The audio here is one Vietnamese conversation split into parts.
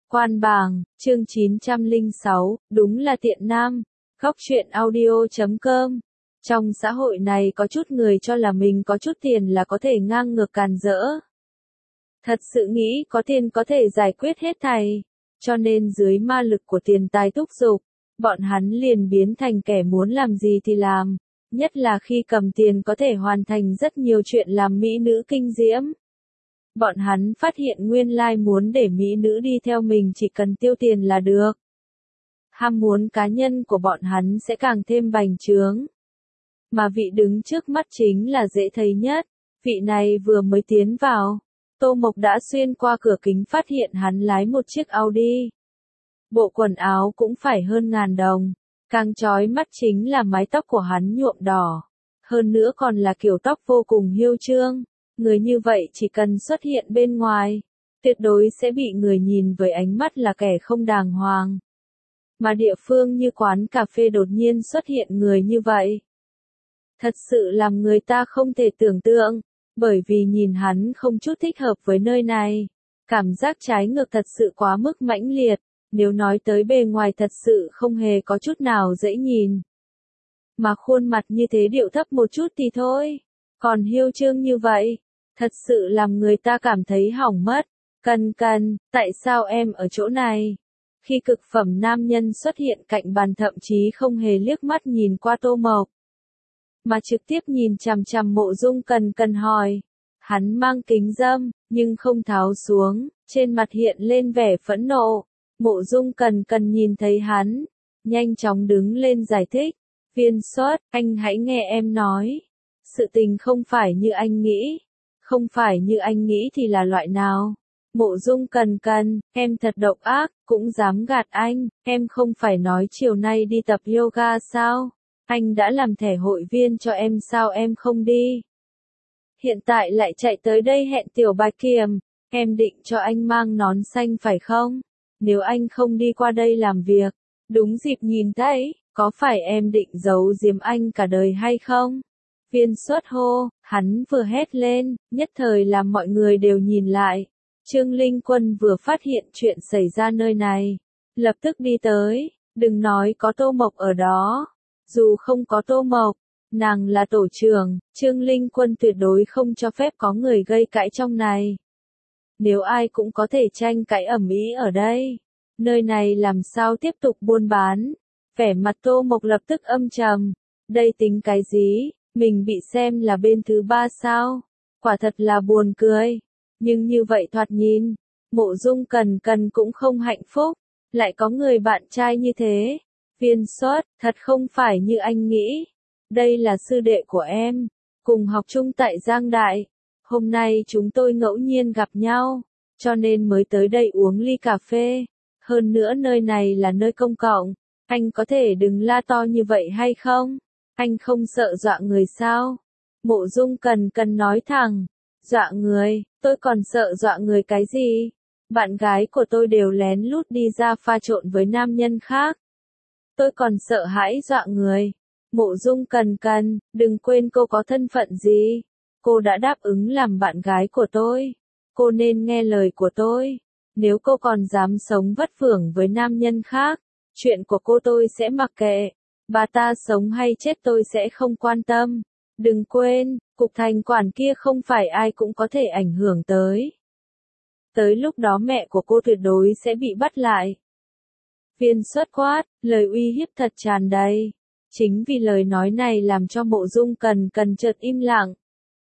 Quan bảng, chương 906, đúng là tiện nam. Góc truyện audio.com. Trong xã hội này có chút người cho là mình có chút tiền là có thể ngang ngược càn rỡ. Thật sự nghĩ có tiền có thể giải quyết hết thảy. Cho nên dưới ma lực của tiền tài thúc giục, bọn hắn liền biến thành kẻ muốn làm gì thì làm. Nhất là khi cầm tiền có thể hoàn thành rất nhiều chuyện làm mỹ nữ kinh diễm. Bọn hắn phát hiện nguyên lai muốn để mỹ nữ đi theo mình chỉ cần tiêu tiền là được. Ham muốn cá nhân của bọn hắn sẽ càng thêm bành trướng. Mà vị đứng trước mắt chính là dễ thấy nhất. Vị này vừa mới tiến vào. Tô Mộc đã xuyên qua cửa kính phát hiện hắn lái một chiếc Audi. Bộ quần áo cũng phải hơn 1000 đồng. Càng chói mắt chính là mái tóc của hắn nhuộm đỏ. Hơn nữa còn là kiểu tóc vô cùng hiêu trương. Người như vậy chỉ cần xuất hiện bên ngoài, tuyệt đối sẽ bị người nhìn với ánh mắt là kẻ không đàng hoàng. Mà địa phương như quán cà phê đột nhiên xuất hiện người như vậy. Thật sự làm người ta không thể tưởng tượng, bởi vì nhìn hắn không chút thích hợp với nơi này. Cảm giác trái ngược thật sự quá mức mãnh liệt, nếu nói tới bề ngoài thật sự không hề có chút nào dễ nhìn. Mà khuôn mặt như thế điệu thấp một chút thì thôi, còn hiêu trương như vậy. Thật sự làm người ta cảm thấy hỏng mất. Cần, tại sao em ở chỗ này? Khi cực phẩm nam nhân xuất hiện cạnh bàn thậm chí không hề liếc mắt nhìn qua Tô Mộc. Mà trực tiếp nhìn chằm chằm Mộ Dung Cần hỏi. Hắn mang kính râm, nhưng không tháo xuống, trên mặt hiện lên vẻ phẫn nộ. Mộ Dung Cần nhìn thấy hắn, nhanh chóng đứng lên giải thích. Viên Xuất, anh hãy nghe em nói. Sự tình không phải như anh nghĩ. Không phải như anh nghĩ thì là loại nào? Mộ Dung Cần, em thật độc ác, cũng dám gạt anh, em không phải nói chiều nay đi tập yoga sao? Anh đã làm thẻ hội viên cho em sao em không đi? Hiện tại lại chạy tới đây hẹn Tiểu Bạch Kiềm, em định cho anh mang nón xanh phải không? Nếu anh không đi qua đây làm việc, đúng dịp nhìn thấy, có phải em định giấu giếm anh cả đời hay không? Viên Xuất hô, hắn vừa hét lên, nhất thời làm mọi người đều nhìn lại. Trương Linh Quân vừa phát hiện chuyện xảy ra nơi này, lập tức đi tới, đừng nói có Tô Mộc ở đó. Dù không có Tô Mộc, nàng là tổ trưởng, Trương Linh Quân tuyệt đối không cho phép có người gây cãi trong này. Nếu ai cũng có thể tranh cãi ầm ĩ ở đây, nơi này làm sao tiếp tục buôn bán? Vẻ mặt Tô Mộc lập tức âm trầm, đây tính cái gì? Mình bị xem là bên thứ ba sao? Quả thật là buồn cười. Nhưng như vậy thoạt nhìn, Mộ Dung Cần cũng không hạnh phúc. Lại có người bạn trai như thế. Viên Xuất, thật không phải như anh nghĩ. Đây là sư đệ của em. Cùng học chung tại Giang Đại. Hôm nay chúng tôi ngẫu nhiên gặp nhau. Cho nên mới tới đây uống ly cà phê. Hơn nữa nơi này là nơi công cộng. Anh có thể đừng la to như vậy hay không? Anh không sợ dọa người sao? Mộ Dung Cần nói thẳng. Dọa người, tôi còn sợ dọa người cái gì? Bạn gái của tôi đều lén lút đi ra pha trộn với nam nhân khác. Tôi còn sợ hãi dọa người. Mộ Dung Cần, đừng quên cô có thân phận gì. Cô đã đáp ứng làm bạn gái của tôi. Cô nên nghe lời của tôi. Nếu cô còn dám sống vất vưởng với nam nhân khác, chuyện của cô tôi sẽ mặc kệ. Bà ta sống hay chết tôi sẽ không quan tâm. Đừng quên, cục thành quản kia không phải ai cũng có thể ảnh hưởng tới. Tới lúc đó mẹ của cô tuyệt đối sẽ bị bắt lại. Viên Xuất quát, lời uy hiếp thật tràn đầy. Chính vì lời nói này làm cho Mộ Dung Cần chợt im lặng.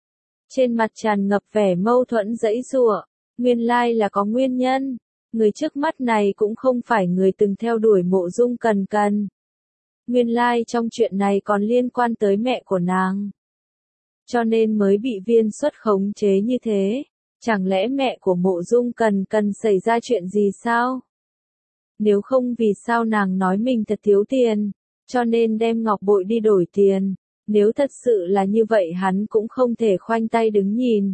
Trên mặt tràn ngập vẻ mâu thuẫn giãy giụa, nguyên lai là có nguyên nhân. Người trước mắt này cũng không phải người từng theo đuổi Mộ Dung Cần. Nguyên lai trong chuyện này còn liên quan tới mẹ của nàng. Cho nên mới bị Viên Xuất khống chế như thế. Chẳng lẽ mẹ của Mộ Dung Cần xảy ra chuyện gì sao? Nếu không vì sao nàng nói mình thật thiếu tiền, cho nên đem ngọc bội đi đổi tiền. Nếu thật sự là như vậy hắn cũng không thể khoanh tay đứng nhìn.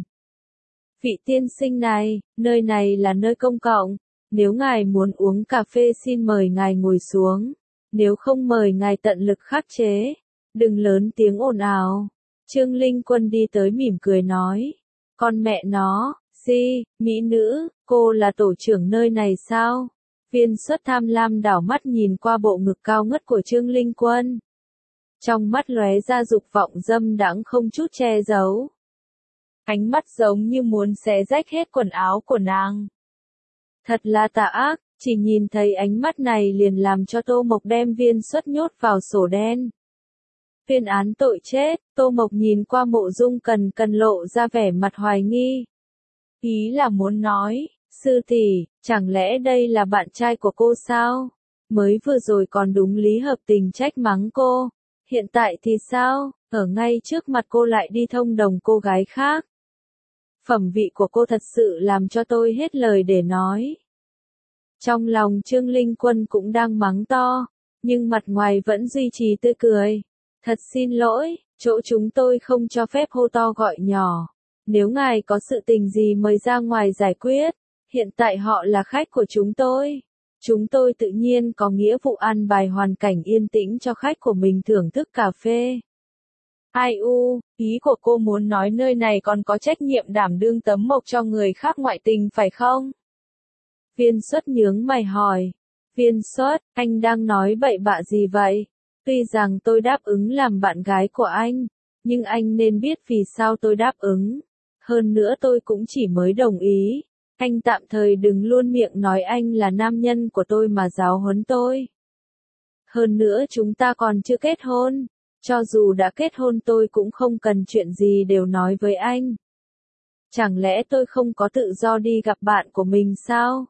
Vị tiên sinh này, nơi này là nơi công cộng. Nếu ngài muốn uống cà phê xin mời ngài ngồi xuống. Nếu không mời ngài tận lực khắc chế. Đừng lớn tiếng ồn ào. Trương Linh Quân đi tới mỉm cười nói. Con mẹ nó, mỹ nữ, cô là tổ trưởng nơi này sao? Viên Xuất tham lam đảo mắt nhìn qua bộ ngực cao ngất của Trương Linh Quân. Trong mắt lóe ra dục vọng dâm đãng không chút che giấu. Ánh mắt giống như muốn xé rách hết quần áo của nàng. Thật là tà ác, chỉ nhìn thấy ánh mắt này liền làm cho Tô Mộc đem Viên Xuất nhốt vào sổ đen. Tuyên án tội chết, Tô Mộc nhìn qua Mộ Dung Cần Cần lộ ra vẻ mặt hoài nghi. Ý là muốn nói, sư tỷ, chẳng lẽ đây là bạn trai của cô sao? Mới vừa rồi còn đúng lý hợp tình trách mắng cô, hiện tại thì sao, ở ngay trước mặt cô lại đi thông đồng cô gái khác. Phẩm vị của cô thật sự làm cho tôi hết lời để nói. Trong lòng Trương Linh Quân cũng đang mắng to, nhưng mặt ngoài vẫn duy trì tươi cười. Thật xin lỗi, chỗ chúng tôi không cho phép hô to gọi nhỏ. Nếu ngài có sự tình gì mời ra ngoài giải quyết, hiện tại họ là khách của chúng tôi. Chúng tôi tự nhiên có nghĩa vụ an bài hoàn cảnh yên tĩnh cho khách của mình thưởng thức cà phê. Ai u, ý của cô muốn nói nơi này còn có trách nhiệm đảm đương tấm mộc cho người khác ngoại tình phải không? Viên Xuất nhướng mày hỏi. Viên Xuất, anh đang nói bậy bạ gì vậy? Tuy rằng tôi đáp ứng làm bạn gái của anh, nhưng anh nên biết vì sao tôi đáp ứng. Hơn nữa tôi cũng chỉ mới đồng ý. Anh tạm thời đừng luôn miệng nói anh là nam nhân của tôi mà giáo huấn tôi. Hơn nữa chúng ta còn chưa kết hôn. Cho dù đã kết hôn tôi cũng không cần chuyện gì đều nói với anh. Chẳng lẽ tôi không có tự do đi gặp bạn của mình sao?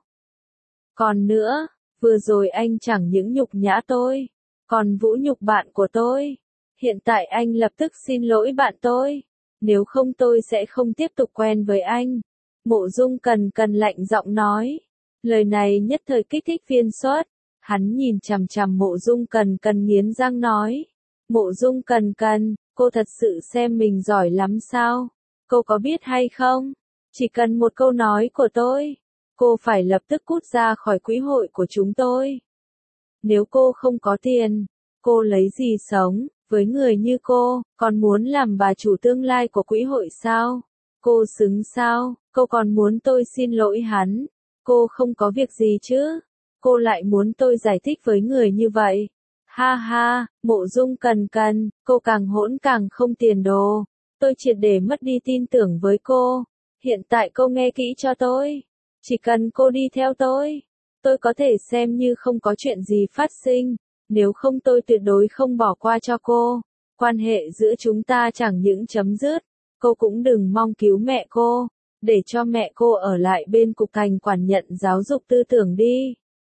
Còn nữa, vừa rồi anh chẳng những nhục nhã tôi, còn vũ nhục bạn của tôi. Hiện tại anh lập tức xin lỗi bạn tôi. Nếu không tôi sẽ không tiếp tục quen với anh. Mộ Dung Cần Cần lạnh giọng nói. Lời này nhất thời kích thích Viên Xuất. Hắn nhìn chằm chằm Mộ Dung Cần Cần nghiến răng nói. Mộ Dung Cần Cần, cô thật sự xem mình giỏi lắm sao? Cô có biết hay không? Chỉ cần một câu nói của tôi, cô phải lập tức cút ra khỏi quỹ hội của chúng tôi. Nếu cô không có tiền, cô lấy gì sống? Với người như cô, còn muốn làm bà chủ tương lai của quỹ hội sao? Cô xứng sao? Cô còn muốn tôi xin lỗi hắn? Cô không có việc gì chứ? Cô lại muốn tôi giải thích với người như vậy? Ha ha, Mộ Dung Cần Cần, cô càng hỗn càng không tiền đồ. Tôi triệt để mất đi tin tưởng với cô. Hiện tại cô nghe kỹ cho tôi. Chỉ cần cô đi theo tôi có thể xem như không có chuyện gì phát sinh. Nếu không tôi tuyệt đối không bỏ qua cho cô. Quan hệ giữa chúng ta chẳng những chấm dứt. Cô cũng đừng mong cứu mẹ cô. Để cho mẹ cô ở lại bên cục thành quản nhận giáo dục tư tưởng đi.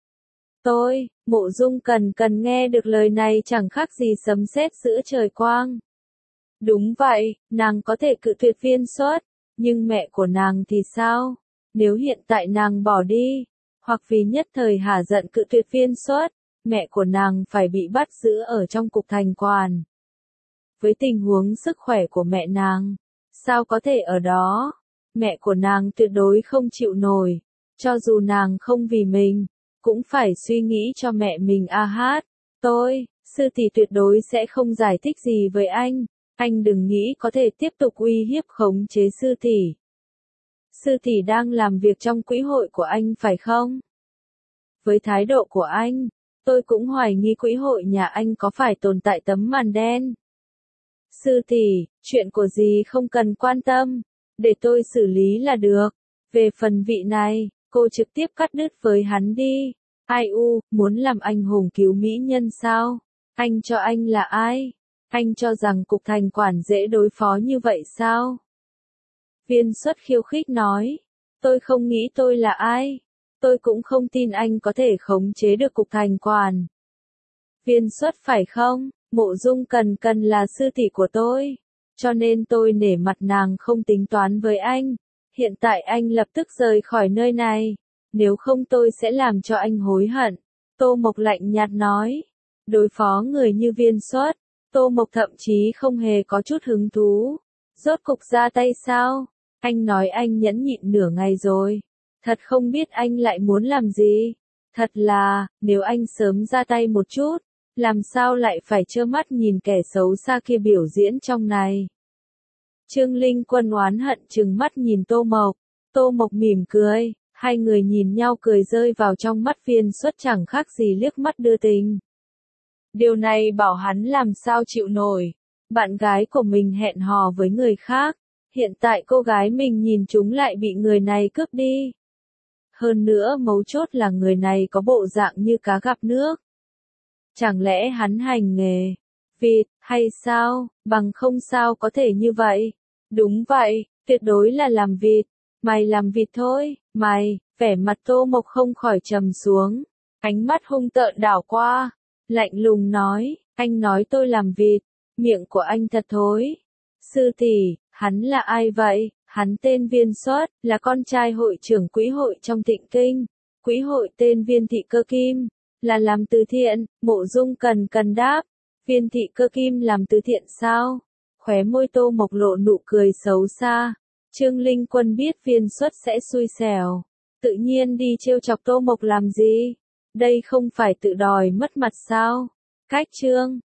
Mộ Dung Cần Cần nghe được lời này chẳng khác gì sấm sét giữa trời quang. Đúng vậy, nàng có thể cự tuyệt Viên Xuất, nhưng mẹ của nàng thì sao? Nếu hiện tại nàng bỏ đi, hoặc vì nhất thời hả giận cự tuyệt Viên Xuất, mẹ của nàng phải bị bắt giữ ở trong cục thành quản. Với tình huống sức khỏe của mẹ nàng, sao có thể ở đó? Mẹ của nàng tuyệt đối không chịu nổi, cho dù nàng không vì mình, cũng phải suy nghĩ cho mẹ mình a hát. Sư tỷ tuyệt đối sẽ không giải thích gì với anh đừng nghĩ có thể tiếp tục uy hiếp khống chế sư tỷ. Sư tỷ đang làm việc trong quỹ hội của anh phải không? Với thái độ của anh, tôi cũng hoài nghi quỹ hội nhà anh có phải tồn tại tấm màn đen. Sư tỷ, chuyện của dì không cần quan tâm, để tôi xử lý là được. Về phần vị này, cô trực tiếp cắt đứt với hắn đi. Ai u, muốn làm anh hùng cứu mỹ nhân sao? Anh cho anh là ai? Anh cho rằng cục thành quản dễ đối phó như vậy sao? Viên Xuất khiêu khích nói. Tôi không nghĩ tôi là ai. Tôi cũng không tin anh có thể khống chế được cục thành quản. Viên Xuất phải không? Mộ Dung Cần Cần là sư tỷ của tôi. Cho nên tôi nể mặt nàng không tính toán với anh. Hiện tại anh lập tức rời khỏi nơi này. Nếu không tôi sẽ làm cho anh hối hận. Tô Mộc lạnh nhạt nói. Đối phó người như Viên Xuất, Tô Mộc thậm chí không hề có chút hứng thú. Rốt cục ra tay sao? Anh nói anh nhẫn nhịn nửa ngày rồi. Thật không biết anh lại muốn làm gì. Thật là, nếu anh sớm ra tay một chút, làm sao lại phải trơ mắt nhìn kẻ xấu xa kia biểu diễn trong này. Trương Linh Quân oán hận trừng mắt nhìn Tô Mộc. Tô Mộc mỉm cười. Hai người nhìn nhau cười rơi vào trong mắt Viên Xuất chẳng khác gì liếc mắt đưa tình. Điều này bảo hắn làm sao chịu nổi. Bạn gái của mình hẹn hò với người khác. Hiện tại cô gái mình nhìn chúng lại bị người này cướp đi. Hơn nữa mấu chốt là người này có bộ dạng như cá gặp nước. Chẳng lẽ hắn hành nghề vịt hay sao, bằng không sao có thể như vậy. Đúng vậy, tuyệt đối là làm vịt. Mày làm vịt thôi, mày, vẻ mặt Tô Mộc không khỏi trầm xuống. Ánh mắt hung tợn đảo qua, lạnh lùng nói, anh nói tôi làm vịt, miệng của anh thật thối. Sư tỷ, hắn là ai vậy? Hắn tên Viên Xuất, là con trai hội trưởng quỹ hội trong Tịnh Kinh. Quỹ hội tên Viên Thị Cơ Kim, là làm từ thiện. Mộ Dung cần đáp. Viên Thị Cơ Kim làm từ thiện sao? Khóe môi Tô Mộc lộ nụ cười xấu xa. Trương Linh Quân biết Viên Xuất sẽ xui xẻo, tự nhiên đi trêu chọc Tô Mộc làm gì? Đây không phải tự đòi mất mặt sao? Cách Trương